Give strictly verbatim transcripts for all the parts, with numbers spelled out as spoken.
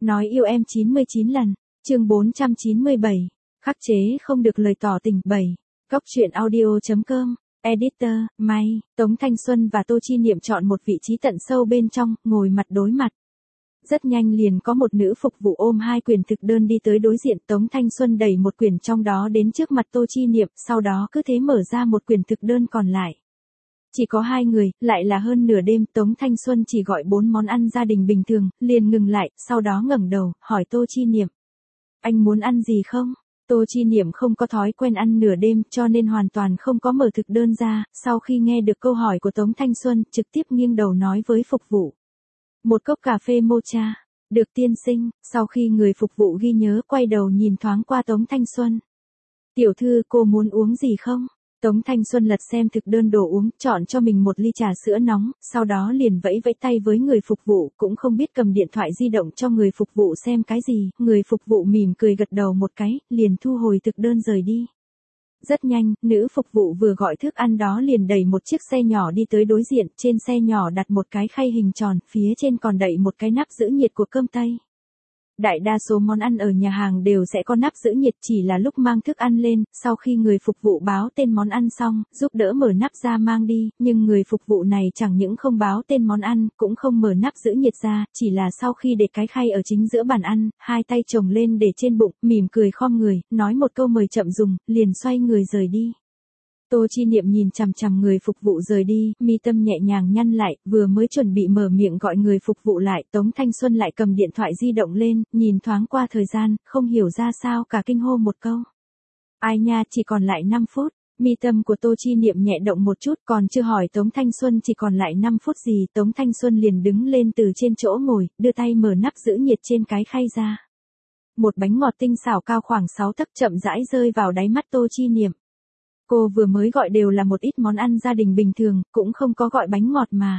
Nói yêu em chín mươi chín lần. Chương bốn trăm chín mươi bảy. Khắc chế không được lời tỏ tình. bảy. Góc truyện audio chấm com. Editor, May, Tống Thanh Xuân và Tô Chi Niệm chọn một vị trí tận sâu bên trong, ngồi mặt đối mặt. Rất nhanh liền có một nữ phục vụ ôm hai quyển thực đơn đi tới đối diện. Tống Thanh Xuân đẩy một quyển trong đó đến trước mặt Tô Chi Niệm, sau đó cứ thế mở ra một quyển thực đơn còn lại. Chỉ có hai người, lại là hơn nửa đêm. Tống Thanh Xuân chỉ gọi bốn món ăn gia đình bình thường, liền ngừng lại, sau đó ngẩng đầu, hỏi Tô Chi Niệm. Anh muốn ăn gì không? Tô Chi Niệm không có thói quen ăn nửa đêm cho nên hoàn toàn không có mở thực đơn ra, sau khi nghe được câu hỏi của Tống Thanh Xuân, trực tiếp nghiêng đầu nói với phục vụ. Một cốc cà phê mocha. Được tiên sinh. Sau khi người phục vụ ghi nhớ, quay đầu nhìn thoáng qua Tống Thanh Xuân. Tiểu thư, cô muốn uống gì không? Tống Thanh Xuân lật xem thực đơn đồ uống, chọn cho mình một ly trà sữa nóng, sau đó liền vẫy vẫy tay với người phục vụ, cũng không biết cầm điện thoại di động cho người phục vụ xem cái gì, người phục vụ mỉm cười gật đầu một cái, liền thu hồi thực đơn rời đi. Rất nhanh, nữ phục vụ vừa gọi thức ăn đó liền đẩy một chiếc xe nhỏ đi tới đối diện, trên xe nhỏ đặt một cái khay hình tròn, phía trên còn đậy một cái nắp giữ nhiệt của cơm tây. Đại đa số món ăn ở nhà hàng đều sẽ có nắp giữ nhiệt, chỉ là lúc mang thức ăn lên, sau khi người phục vụ báo tên món ăn xong, giúp đỡ mở nắp ra mang đi, nhưng người phục vụ này chẳng những không báo tên món ăn, cũng không mở nắp giữ nhiệt ra, chỉ là sau khi để cái khay ở chính giữa bàn ăn, hai tay chồng lên để trên bụng, mỉm cười khom người, nói một câu mời chậm dùng, liền xoay người rời đi. Tô Chi Niệm nhìn chằm chằm người phục vụ rời đi, mi tâm nhẹ nhàng nhăn lại, vừa mới chuẩn bị mở miệng gọi người phục vụ lại, Tống Thanh Xuân lại cầm điện thoại di động lên, nhìn thoáng qua thời gian, không hiểu ra sao cả kinh hô một câu. Ai nha, chỉ còn lại năm phút, mi tâm của Tô Chi Niệm nhẹ động một chút, còn chưa hỏi Tống Thanh Xuân chỉ còn lại năm phút gì, Tống Thanh Xuân liền đứng lên từ trên chỗ ngồi, đưa tay mở nắp giữ nhiệt trên cái khay ra. Một bánh ngọt tinh xảo cao khoảng sáu tấc chậm rãi rơi vào đáy mắt Tô Chi Niệm. Cô vừa mới gọi đều là một ít món ăn gia đình bình thường, cũng không có gọi bánh ngọt mà.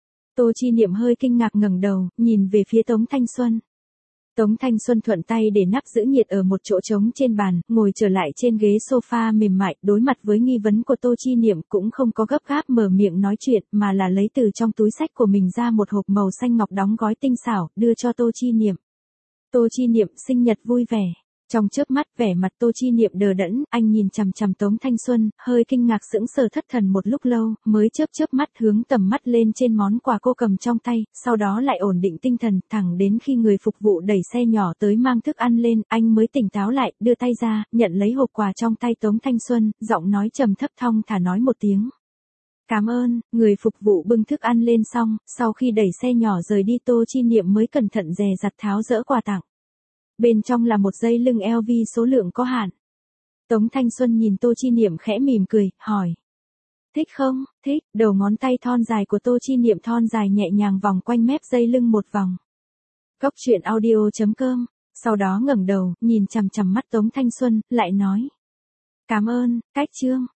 Tô Chi Niệm hơi kinh ngạc ngẩng đầu, nhìn về phía Tống Thanh Xuân. Tống Thanh Xuân thuận tay để nắp giữ nhiệt ở một chỗ trống trên bàn, ngồi trở lại trên ghế sofa mềm mại, đối mặt với nghi vấn của Tô Chi Niệm cũng không có gấp gáp mở miệng nói chuyện, mà là lấy từ trong túi xách của mình ra một hộp màu xanh ngọc đóng gói tinh xảo, đưa cho Tô Chi Niệm. Tô Chi Niệm sinh nhật vui vẻ. Trong chớp mắt, vẻ mặt Tô Chi Niệm đờ đẫn, anh nhìn chằm chằm Tống Thanh Xuân, hơi kinh ngạc sững sờ thất thần một lúc lâu, mới chớp chớp mắt hướng tầm mắt lên trên món quà cô cầm trong tay, sau đó lại ổn định tinh thần, thẳng đến khi người phục vụ đẩy xe nhỏ tới mang thức ăn lên, anh mới tỉnh táo lại, đưa tay ra, nhận lấy hộp quà trong tay Tống Thanh Xuân, giọng nói trầm thấp thong thả nói một tiếng. Cảm ơn. Người phục vụ bưng thức ăn lên xong, sau khi đẩy xe nhỏ rời đi, Tô Chi Niệm mới cẩn thận dè dặt tháo dỡ quà tặng. Bên trong là một dây lưng L V số lượng có hạn. Tống Thanh Xuân nhìn Tô Chi Niệm khẽ mỉm cười, hỏi. Thích không? Thích. Đầu ngón tay thon dài của Tô Chi Niệm thon dài nhẹ nhàng vòng quanh mép dây lưng một vòng. Góc truyện audio chấm com. Sau đó ngẩng đầu, nhìn chằm chằm mắt Tống Thanh Xuân, lại nói. Cảm ơn, cách chương.